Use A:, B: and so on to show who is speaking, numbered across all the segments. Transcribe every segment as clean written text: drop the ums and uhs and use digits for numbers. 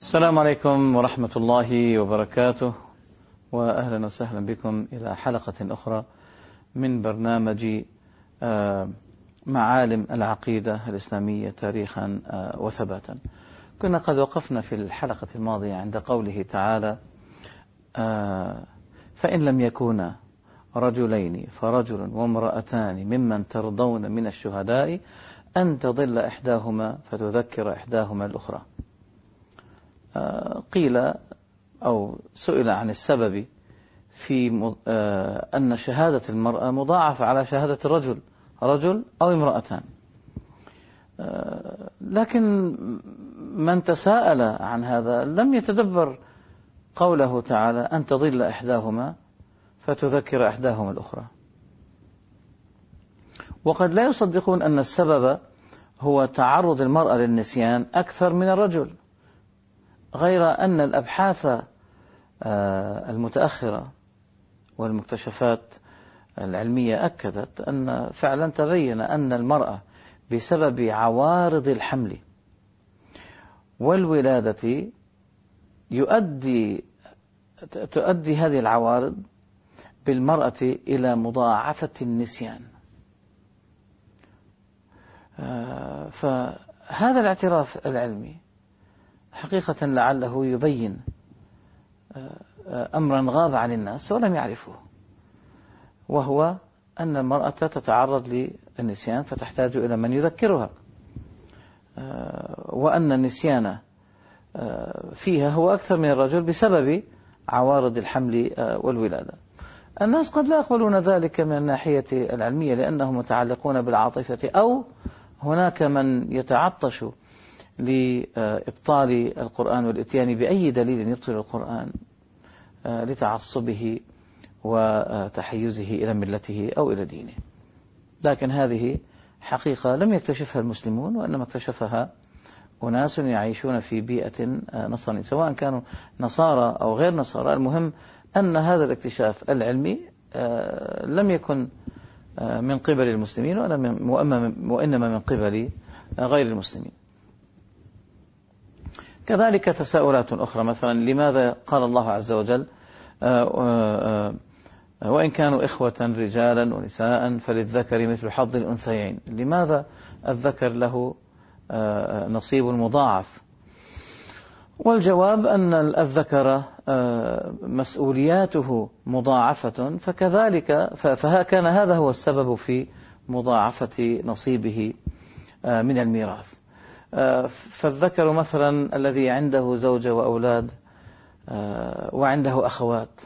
A: السلام عليكم ورحمة الله وبركاته، وأهلا وسهلا بكم إلى حلقة أخرى من برنامج معالم العقيدة الإسلامية تاريخا وثباتا. كنا قد وقفنا في الحلقة الماضية عند قوله تعالى: فإن لم يكونا رجلين فرجل وامرأتان ممن ترضون من الشهداء أن تضل إحداهما فتذكر إحداهما الأخرى. قيل أو سئل عن السبب في أن شهادة المرأة مضاعفة على شهادة الرجل، رجل أو امرأتان. لكن من تساءل عن هذا لم يتدبر قوله تعالى: أن تضل إحداهما فتذكر إحداهما الأخرى. وقد لا يصدقون أن السبب هو تعرض المرأة للنسيان أكثر من الرجل، غير أن الأبحاث المتأخرة والمكتشفات العلمية أكدت أن فعلا تبين أن المرأة بسبب عوارض الحمل والولادة تؤدي هذه العوارض بالمرأة إلى مضاعفة النسيان. فهذا الاعتراف العلمي حقيقة لعله يبين أمرا غاب عن الناس ولم يعرفوه، وهو أن المرأة تتعرض للنسيان فتحتاج إلى من يذكرها، وأن النسيان فيها هو أكثر من الرجل بسبب عوارض الحمل والولادة. الناس قد لا يقبلون ذلك من الناحية العلمية لأنهم متعلقون بالعاطفة، أو هناك من يتعطش لإبطال القرآن والإتيان بأي دليل يبطل القرآن لتعصبه وتحيزه إلى ملته أو إلى دينه. لكن هذه حقيقة لم يكتشفها المسلمون، وإنما اكتشفها أناس يعيشون في بيئة نصرانية، سواء كانوا نصارى أو غير نصارى. المهم أن هذا الاكتشاف العلمي لم يكن من قبل المسلمين وإنما من قبل غير المسلمين. كذلك تساؤلات أخرى، مثلا لماذا قال الله عز وجل: وإن كانوا إخوة رجالا ونساء فللذكر مثل حظ الأنثيين؟ لماذا الذكر له نصيب مضاعف؟ والجواب أن الذكر مسؤولياته مضاعفة، فكذلك فكان هذا هو السبب في مضاعفة نصيبه من الميراث. فالذكر مثلا الذي عنده زوجة وأولاد وعنده أخوات،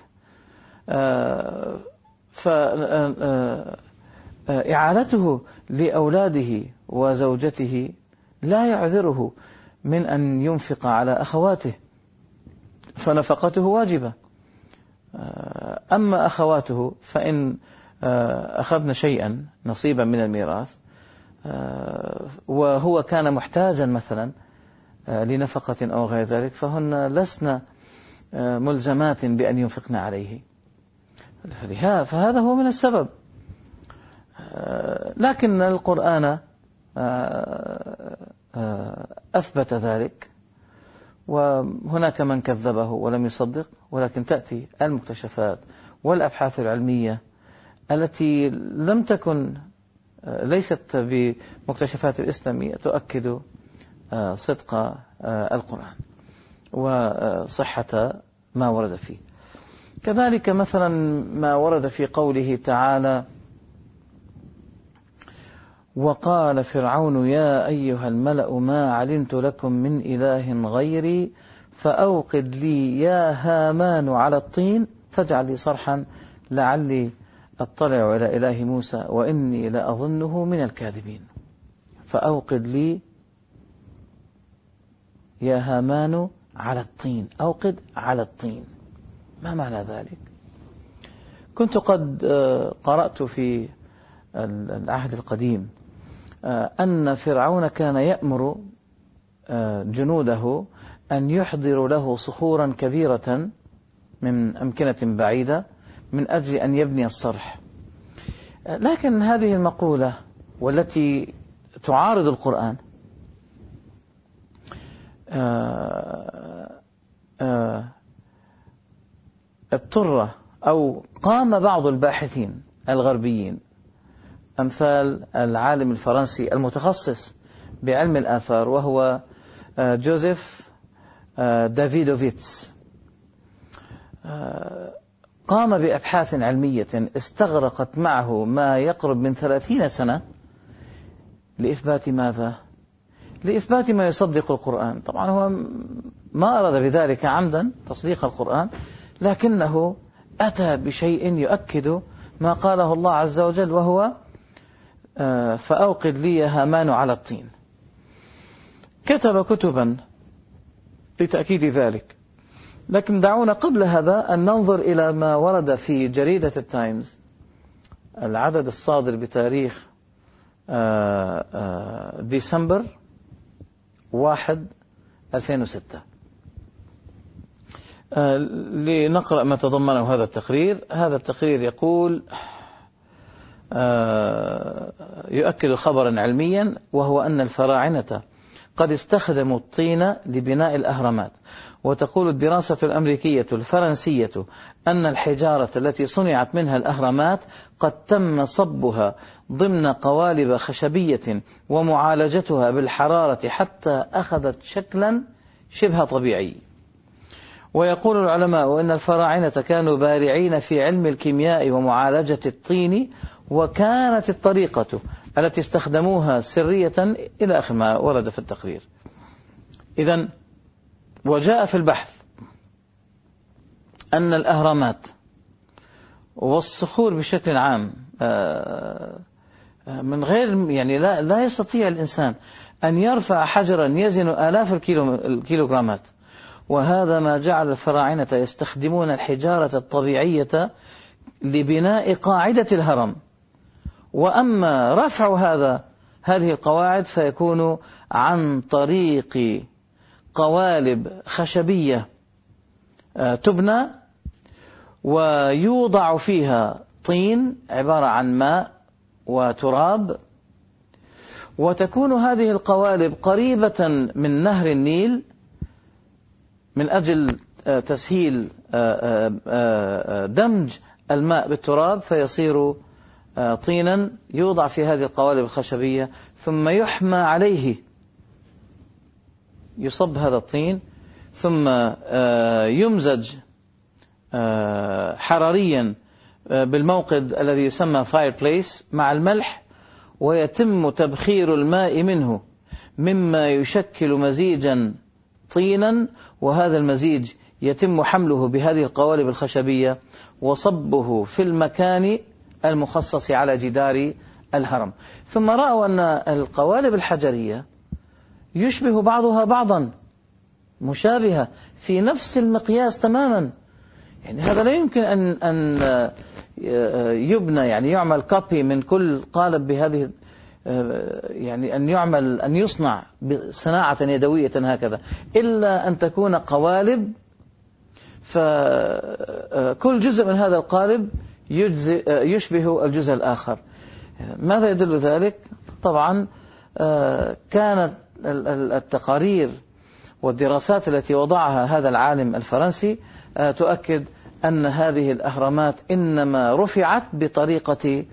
A: فإعالته لأولاده وزوجته لا يعذره من أن ينفق على أخواته، فنفقته واجبة. أما أخواته فإن أخذن شيئا نصيبا من الميراث وهو كان محتاجا مثلا لنفقة أو غير ذلك، فهن لسن ملزمات بأن ينفقن عليه، فهذا هو من السبب. لكن القرآن أثبت ذلك، وهناك من كذبه ولم يصدق، ولكن تأتي المكتشفات والأبحاث العلمية التي لم تكن ليست بمكتشفات الإسلامية تؤكد صدق القرآن وصحة ما ورد فيه. كذلك مثلا ما ورد في قوله تعالى: وقال فرعون يا أيها الملأ ما علمت لكم من إله غيري فأوقد لي يا هامان على الطين فاجعل لي صرحا لعلي أطلع إلى إله موسى وإني لأظنه من الكاذبين. فأوقد لي يا هامان على الطين، أوقد على الطين، ما معنى ذلك؟ كنت قد قرأت في العهد القديم أن فرعون كان يأمر جنوده أن يحضروا له صخورا كبيرة من أمكنة بعيدة من أجل أن يبني الصرح. لكن هذه المقولة والتي تعارض القرآن اضطر أو قام بعض الباحثين الغربيين أمثال العالم الفرنسي المتخصص بعلم الآثار وهو جوزيف دافيدوفيتس، قام بأبحاث علمية استغرقت معه ما يقرب من 30 سنة لإثبات ماذا؟ لإثبات ما يصدق القرآن. طبعا هو ما أراد بذلك عمدا تصديق القرآن، لكنه أتى بشيء يؤكد ما قاله الله عز وجل، وهو فأوقد لي يا هامان على الطين. كتب كتبا لتأكيد ذلك، لكن دعونا قبل هذا أن ننظر إلى ما ورد في جريدة التايمز، العدد الصادر بتاريخ ديسمبر 1 2006. لنقرأ ما تضمنه هذا التقرير. هذا التقرير يقول يؤكد خبرا علميا، وهو أن الفراعنة قد استخدموا الطين لبناء الأهرامات. وتقول الدراسة الأمريكية الفرنسية أن الحجارة التي صنعت منها الأهرامات قد تم صبها ضمن قوالب خشبية ومعالجتها بالحرارة حتى أخذت شكلا شبه طبيعي. ويقول العلماء أن الفراعنة كانوا بارعين في علم الكيمياء ومعالجة الطين، وكانت الطريقة التي استخدموها سرية، إلى آخر ما ورد في التقرير. إذن وجاء في البحث أن الأهرامات والصخور بشكل عام من غير يعني لا يستطيع الإنسان أن يرفع حجرا يزن آلاف الكيلوغرامات، وهذا ما جعل الفراعنة يستخدمون الحجارة الطبيعية لبناء قاعدة الهرم. وأما رفع هذه القواعد فيكون عن طريق قوالب خشبية تبنى ويوضع فيها طين عبارة عن ماء وتراب، وتكون هذه القوالب قريبة من نهر النيل من أجل تسهيل دمج الماء بالتراب، فيصير طينا يوضع في هذه القوالب الخشبية، ثم يحمى عليه، يصب هذا الطين ثم يمزج حراريا بالموقد الذي يسمى fireplace مع الملح، ويتم تبخير الماء منه مما يشكل مزيجا طينا، وهذا المزيج يتم حمله بهذه القوالب الخشبية وصبه في المكان المخصص على جدار الهرم. ثم رأوا أن القوالب الحجرية يشبه بعضها بعضا، مشابهة في نفس المقياس تماما. يعني هذا لا يمكن أن يبنى، يعني يعمل كوبي من كل قالب بهذه، يعني أن يصنع بصناعة يدوية هكذا، إلا أن تكون قوالب، فكل جزء من هذا القالب يشبه الجزء الآخر. ماذا يدل ذلك؟ طبعا كانت التقارير والدراسات التي وضعها هذا العالم الفرنسي تؤكد أن هذه الأهرامات إنما رفعت بطريقة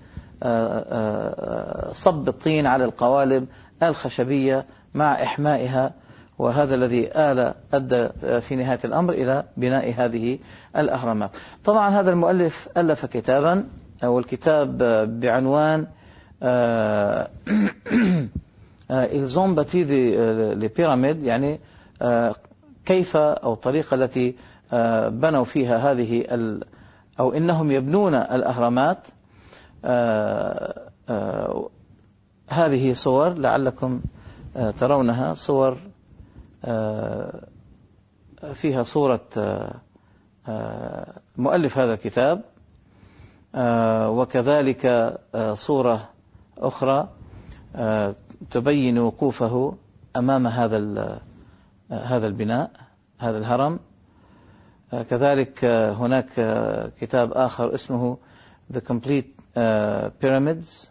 A: صب الطين على القوالب الخشبية مع إحمائها، وهذا الذي أدى في نهاية الأمر إلى بناء هذه الأهرامات. طبعا هذا المؤلف ألف كتابا، والكتاب بعنوان Ils ont bâti les pyramides، يعني كيف أو الطريقة التي بنوا فيها هذه أو إنهم يبنون الأهرامات. هذه صور لعلكم ترونها، صور فيها صورة مؤلف هذا الكتاب، وكذلك صورة أخرى تبين وقوفه أمام هذا البناء، هذا الهرم. كذلك هناك كتاب آخر اسمه The Complete Pyramids.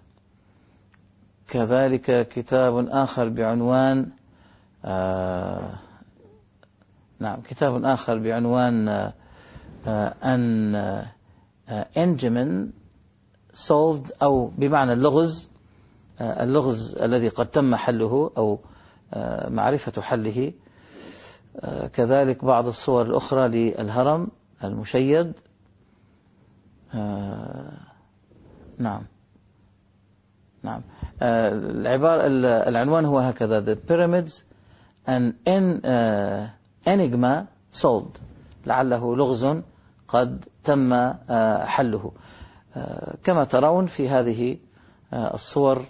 A: كذلك كتاب آخر بعنوان كتاب آخر بعنوان أن إنجمن solved، أو بمعنى اللغز الذي قد تم حله أو معرفة حله. كذلك بعض الصور الأخرى للهرم المشيد. نعم العنوان هو هكذا: The pyramids an enigma solved، لعله لغز قد تم حله. كما ترون في هذه الصور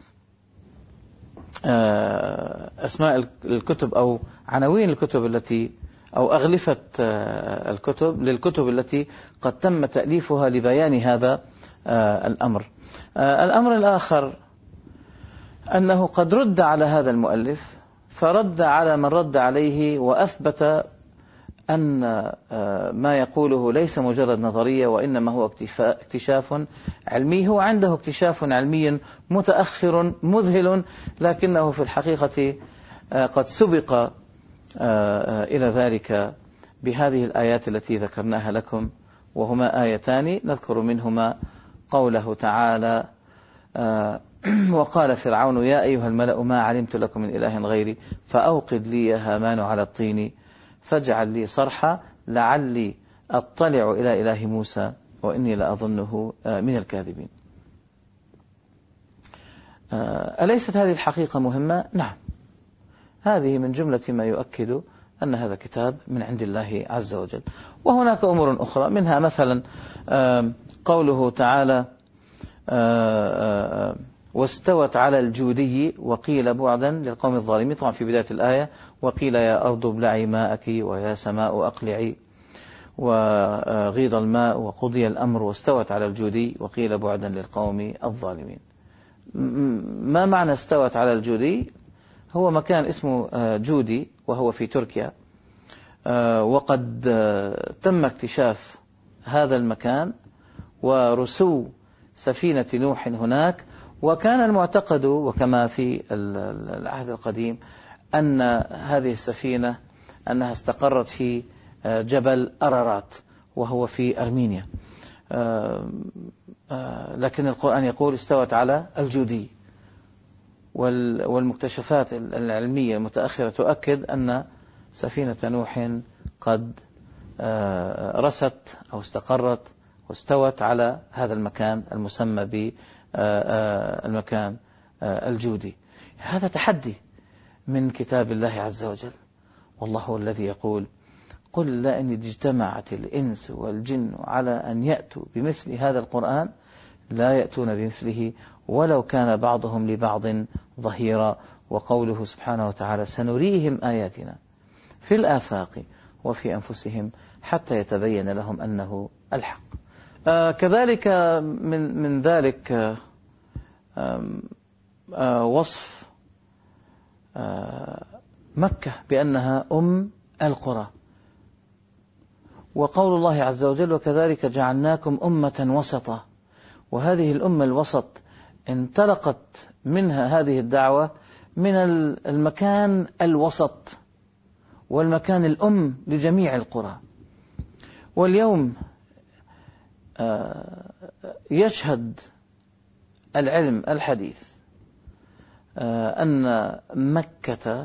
A: أسماء الكتب أو عناوين الكتب التي أو أغلفة الكتب للكتب التي قد تم تأليفها لبيان هذا الأمر. الأمر الآخر أنه قد رد على هذا المؤلف، فرد على من رد عليه وأثبت أن ما يقوله ليس مجرد نظرية، وإنما هو اكتشاف علمي. هو عنده اكتشاف علمي متأخر مذهل، لكنه في الحقيقة قد سبق إلى ذلك بهذه الآيات التي ذكرناها لكم، وهما آيتان نذكر منهما قوله تعالى: وقال فرعون يا أيها الملأ ما علمت لكم من إله غيري فأوقد لي يا هامان على الطين فاجعل لي صرحا لعلي أطلع إلى إله موسى وإني لأظنه من الكاذبين. أليست هذه الحقيقة مهمة؟ نعم، هذه من جملة ما يؤكد أن هذا كتاب من عند الله عز وجل. وهناك أمور أخرى، منها مثلا قوله تعالى: واستوت على الجودي وقيل بعدا للقوم الظالمين. طبعا في بداية الآية: وقيل يا أرض ابلعي ماءك ويا سماء أقلعي وغيض الماء وقضي الأمر واستوت على الجودي وقيل بعدا للقوم الظالمين. ما معنى استوت على الجودي؟ هو مكان اسمه جودي وهو في تركيا، وقد تم اكتشاف هذا المكان ورسو سفينة نوح هناك. وكان المعتقد وكما في العهد القديم أن هذه السفينة أنها استقرت في جبل أرارات وهو في أرمينيا، لكن القرآن يقول استوت على الجودي. والمكتشفات العلمية المتأخرة تؤكد أن سفينة نوح قد رست أو استقرت واستوت على هذا المكان المسمى بالمكان الجودي. هذا تحدي من كتاب الله عز وجل، والله هو الذي يقول: قل لا إن اجتمعت الإنس والجن على أن يأتوا بمثل هذا القرآن لا يأتون بمثله ولو كان بعضهم لبعض ظهيرا. وقوله سبحانه وتعالى: سنريهم آياتنا في الآفاق وفي أنفسهم حتى يتبين لهم أنه الحق. كذلك من ذلك وصف مكة بأنها أم القرى، وقول الله عز وجل: وكذلك جعلناكم أمة وسطا. وهذه الأمة الوسط انطلقت منها هذه الدعوة من المكان الوسط والمكان الأم لجميع القرى. واليوم يشهد العلم الحديث أن مكة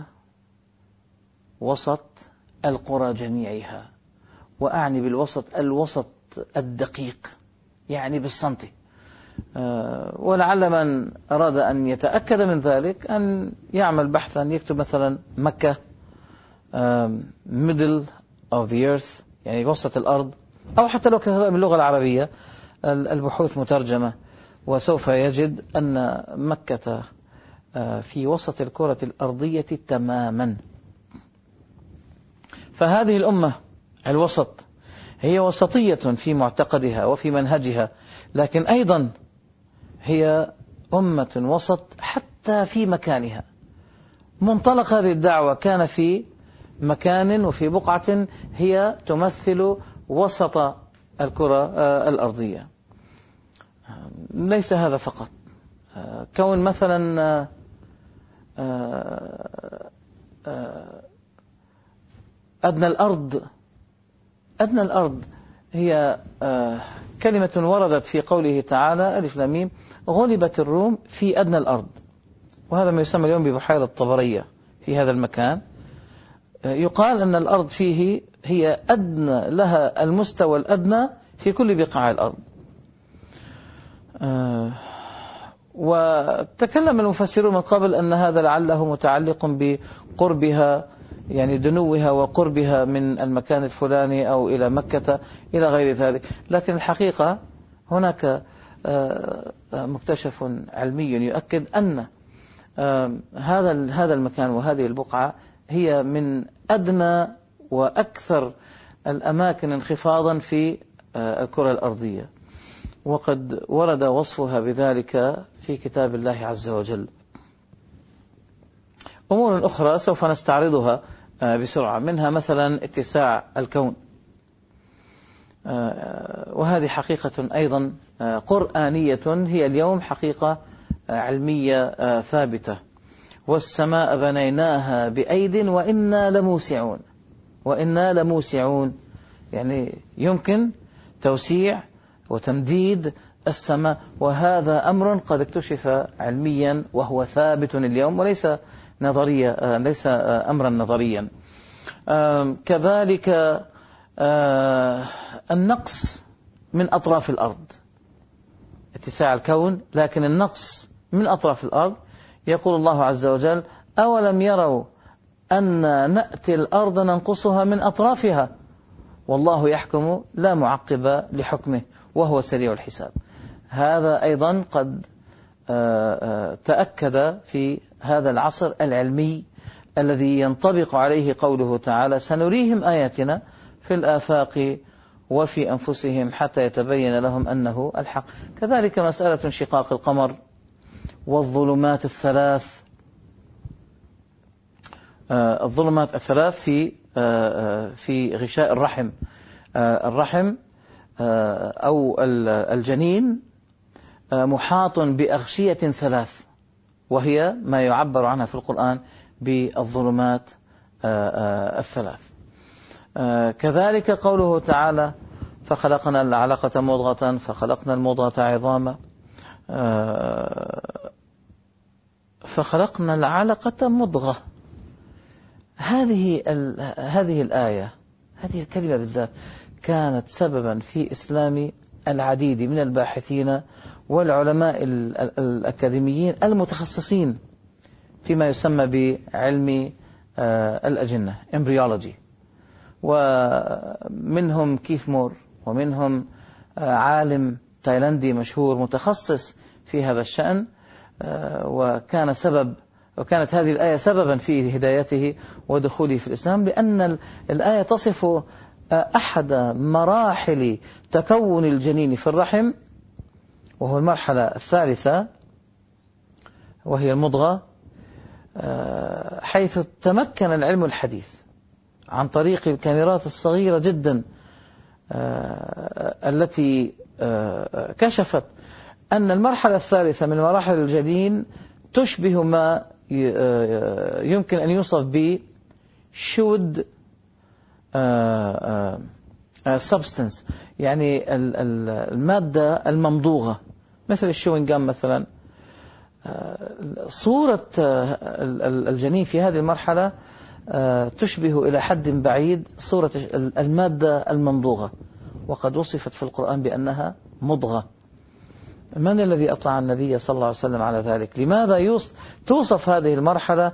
A: وسط القرى جميعها، وأعني بالوسط الوسط الدقيق، يعني بالسنتي. ولعل من أراد أن يتأكد من ذلك أن يعمل بحثا، يكتب مثلا مكة middle of the earth، يعني وسط الأرض، أو حتى لو كتب باللغة العربية البحوث مترجمة، وسوف يجد أن مكة في وسط الكرة الأرضية تماما. فهذه الأمة الوسط هي وسطية في معتقدها وفي منهجها، لكن أيضا هي أمة وسط حتى في مكانها. منطلق هذه الدعوة كان في مكان وفي بقعة هي تمثل وسط الكرة الأرضية. ليس هذا فقط، كون مثلا أدنى الأرض هي كلمة وردت في قوله تعالى ألف لام ميم غلبت الروم في أدنى الأرض، وهذا ما يسمى اليوم ببحيرة طبرية في هذا المكان. يقال أن الأرض فيه هي أدنى، لها المستوى الأدنى في كل بقاع الأرض. وتكلم المفسرون من قبل أن هذا لعله متعلق بقربها، يعني دنوها وقربها من المكان الفلاني أو إلى مكة إلى غير ذلك، لكن الحقيقة هناك مكتشف علمي يؤكد أن هذا المكان وهذه البقعة هي من أدنى وأكثر الأماكن انخفاضا في الكرة الأرضية، وقد ورد وصفها بذلك في كتاب الله عز وجل. أمور أخرى سوف نستعرضها بسرعة، منها مثلا اتساع الكون، وهذه حقيقة أيضا قرآنية هي اليوم حقيقة علمية ثابتة. والسماء بنيناها بأيد وإنا لموسعون، وإنا لموسعون يعني يمكن توسيع وتمديد السماء، وهذا أمر قد اكتشف علميا وهو ثابت اليوم وليس نظريا، ليس أمرا نظريا. كذلك النقص من أطراف الأرض، اتساع الكون لكن النقص من أطراف الأرض. يقول الله عز وجل أولم يروا أن نأتي الأرض ننقصها من أطرافها والله يحكم لا معقب لحكمه وهو سريع الحساب. هذا أيضا قد تأكد في هذا العصر العلمي الذي ينطبق عليه قوله تعالى سنريهم آياتنا في الآفاق وفي أنفسهم حتى يتبين لهم أنه الحق. كذلك مسألة انشقاق القمر والظلمات الثلاث، الظلمات الثلاث في غشاء الرحم. الرحم أو الجنين محاط بأغشية ثلاث، وهي ما يعبر عنها في القرآن بالظلمات الثلاث. كذلك قوله تعالى فخلقنا العلقة مضغة فخلقنا المضغة عظاما، فخلقنا العلقة مضغة. هذه الآية، هذه الكلمة بالذات كانت سببا في إسلام العديد من الباحثين والعلماء الأكاديميين المتخصصين فيما يسمى بعلم الأجنة embryology، ومنهم كيث مور، ومنهم عالم تايلاندي مشهور متخصص في هذا الشأن، وكانت هذه الآية سببا في هدايته ودخوله في الإسلام، لأن الآية تصف أحد مراحل تكون الجنين في الرحم، وهو المرحلة الثالثة وهي المضغة، حيث تمكن العلم الحديث عن طريق الكاميرات الصغيرة جدا التي كشفت أن المرحلة الثالثة من مراحل الجنين تشبه ما يمكن أن يوصف ب should substance، يعني المادة الممضوغة مثل الشوينج جام مثلا. صورة الجنين في هذه المرحلة تشبه إلى حد بعيد صورة المادة الممضوغة، وقد وصفت في القرآن بأنها مضغة. من الذي أطلع النبي صلى الله عليه وسلم على ذلك؟ لماذا توصف هذه المرحلة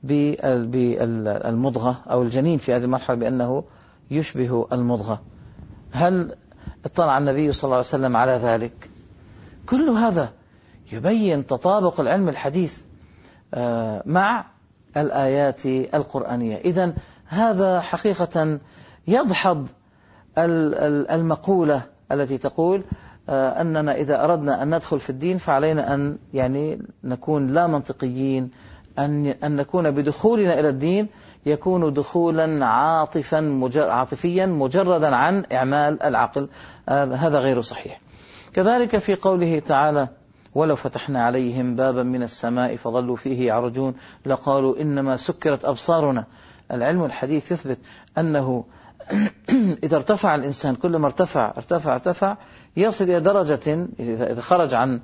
A: بالمضغة أو الجنين في هذه المرحلة بأنه يشبه المضغة؟ هل اطلع النبي صلى الله عليه وسلم على ذلك؟ كل هذا يبين تطابق العلم الحديث مع الآيات القرآنية. إذن هذا حقيقة يدحض المقولة التي تقول أننا إذا أردنا أن ندخل في الدين فعلينا أن يعني نكون لا منطقيين، أن نكون بدخولنا إلى الدين يكون دخولا عاطفيا مجردا عن إعمال العقل. هذا غير صحيح. كذلك في قوله تعالى ولو فتحنا عليهم بابا من السماء فظلوا فيه يعرجون لقالوا إنما سكرت أبصارنا. العلم الحديث يثبت أنه إذا ارتفع الإنسان كلما ارتفع يصل إلى درجة إذا خرج عن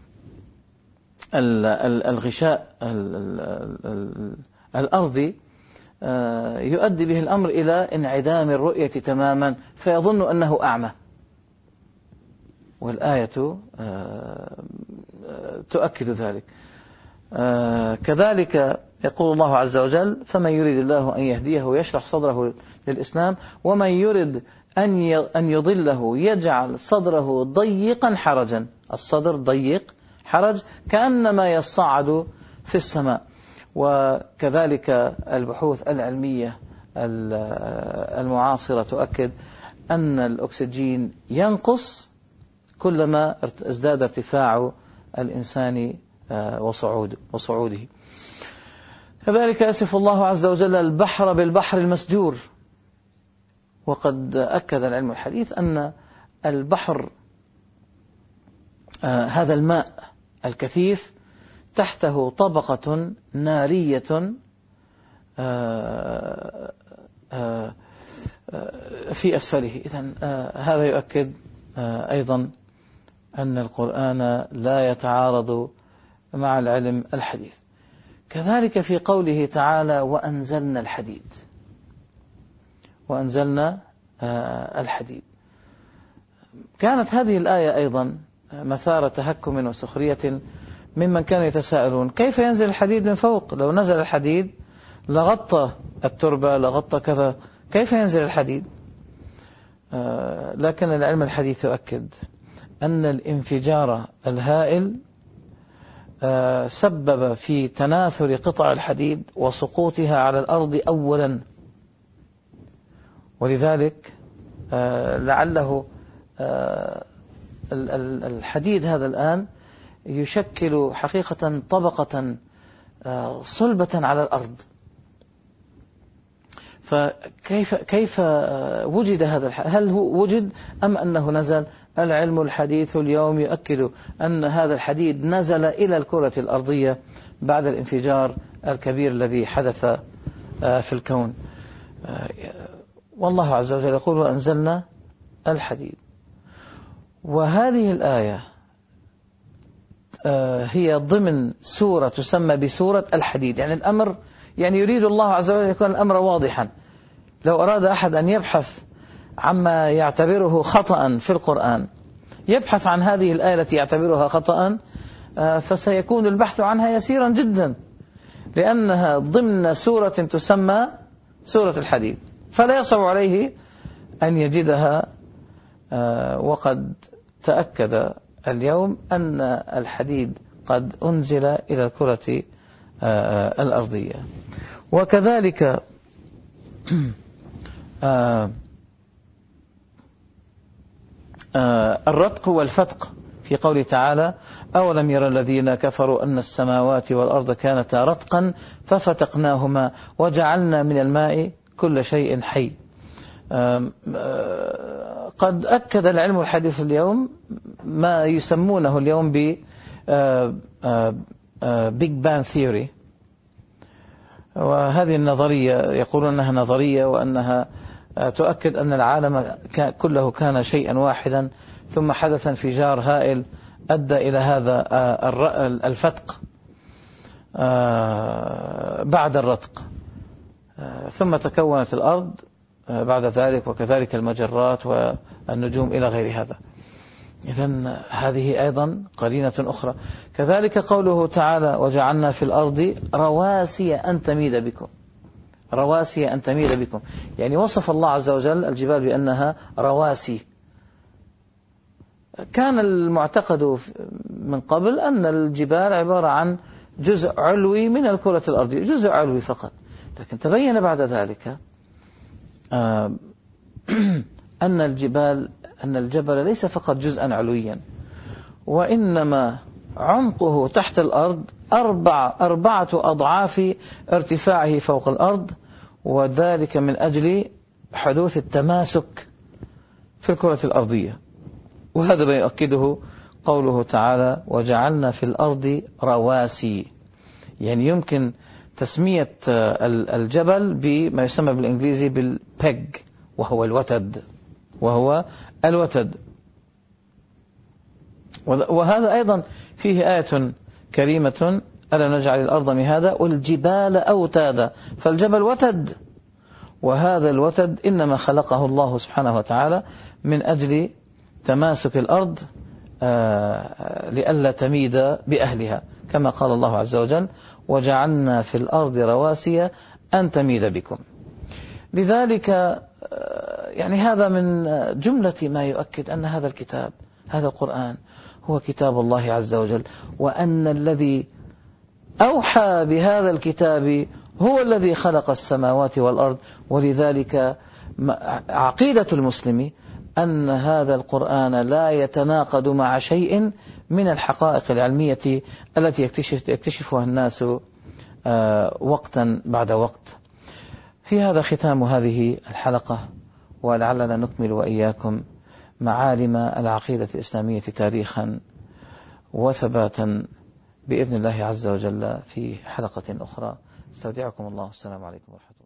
A: الغشاء الأرضي يؤدي به الأمر إلى انعدام الرؤية تماما فيظن أنه أعمى. والآية تؤكد ذلك. كذلك يقول الله عز وجل: فمن يريد الله أن يهديه يشرح صدره للإسلام ومن يريد أن يضله يجعل صدره ضيقا حرجا. الصدر ضيق حرج كأنما يصعد في السماء. وكذلك البحوث العلمية المعاصرة تؤكد أن الأكسجين ينقص كلما ازداد ارتفاع الإنسان وصعوده. كذلك يصف الله عز وجل البحر بالبحر المسجور. وقد أكد العلم الحديث أن البحر هذا الماء الكثيف تحته طبقة نارية في أسفله. إذن هذا يؤكد أيضا أن القرآن لا يتعارض مع العلم الحديث. كذلك في قوله تعالى: وأنزلنا الحديد. كانت هذه الآية أيضا مثار تهكم وسخرية ممن كانوا يتساءلون: كيف ينزل الحديد من فوق؟ لو نزل الحديد لغطى التربة لغطى كذا، كيف ينزل الحديد؟ لكن العلم الحديث يؤكد أن الانفجار الهائل سبب في تناثر قطع الحديد وسقوطها على الأرض أولا، ولذلك لعله الحديد هذا الآن يشكل حقيقة طبقة صلبة على الأرض. فكيف وجد هذا هل هو وجد أم أنه نزل؟ العلم الحديث اليوم يؤكد أن هذا الحديد نزل إلى الكرة الأرضية بعد الانفجار الكبير الذي حدث في الكون. والله عز وجل يقول: وأنزلنا الحديد. وهذه الآية هي ضمن سورة تسمى بسورة الحديد. يعني الأمر يريد الله عز وجل يكون الأمر واضحا. لو أراد أحد أن يبحث عما يعتبره خطأ في القرآن، يبحث عن هذه الآية التي يعتبرها خطأ، فسيكون البحث عنها يسيرا جدا، لأنها ضمن سورة تسمى سورة الحديد، فلا يصعب عليه أن يجدها. وقد تأكد اليوم أن الحديد قد أنزل إلى الكرة الأرضية. وكذلك الرتق والفتق في قوله تعالى: أولم يرى الذين كفروا أن السماوات والأرض كانتا رتقا ففتقناهما وجعلنا من الماء كل شيء حي. قد أكد العلم الحديث اليوم ما يسمونه اليوم ب Big Bang Theory، وهذه النظرية يقولون أنها نظرية وأنها تؤكد أن العالم كله كان شيئا واحدا، ثم حدث انفجار هائل أدى إلى هذا الفتق بعد الرتق، ثم تكونت الأرض بعد ذلك، وكذلك المجرات والنجوم إلى غير هذا. إذن هذه أيضا قرينة أخرى. كذلك قوله تعالى: وجعلنا في الأرض رواسي أن تميد بكم. رواسي أن تميد بكم، يعني وصف الله عز وجل الجبال بأنها رواسي. كان المعتقد من قبل أن الجبال عبارة عن جزء علوي من الكرة الأرضية، جزء علوي فقط، لكن تبين بعد ذلك أن الجبل ليس فقط جزءا علويا، وإنما عمقه تحت الأرض 4 أضعاف ارتفاعه فوق الأرض، وذلك من أجل حدوث التماسك في الكرة الأرضية. وهذا ما يؤكده قوله تعالى: وجعلنا في الأرض رواسي. يعني يمكن تسمية الجبل بما يسمى بالإنجليزي بالبيج وهو الوتد، وهذا أيضا فيه آية كريمة: ألا نجعل الأرض مهادا والجبال أوتادا. فالجبل وتد، وهذا الوتد إنما خلقه الله سبحانه وتعالى من أجل تماسك الأرض لئلا تميد بأهلها، كما قال الله عز وجل: وجعلنا في الأرض رواسي أن تميد بكم. لذلك يعني هذا من جملة ما يؤكد أن هذا الكتاب، هذا القرآن، هو كتاب الله عز وجل، وأن الذي أوحى بهذا الكتاب هو الذي خلق السماوات والأرض. ولذلك عقيدة المسلم أن هذا القرآن لا يتناقض مع شيء من الحقائق العلمية التي يكتشفها الناس وقتا بعد وقت. في هذا ختام هذه الحلقة، ولعلنا نكمل وإياكم معالم العقيدة الإسلامية تاريخا وثباتا بإذن الله عز وجل في حلقة أخرى. استودعكم الله، السلام عليكم ورحمة الله.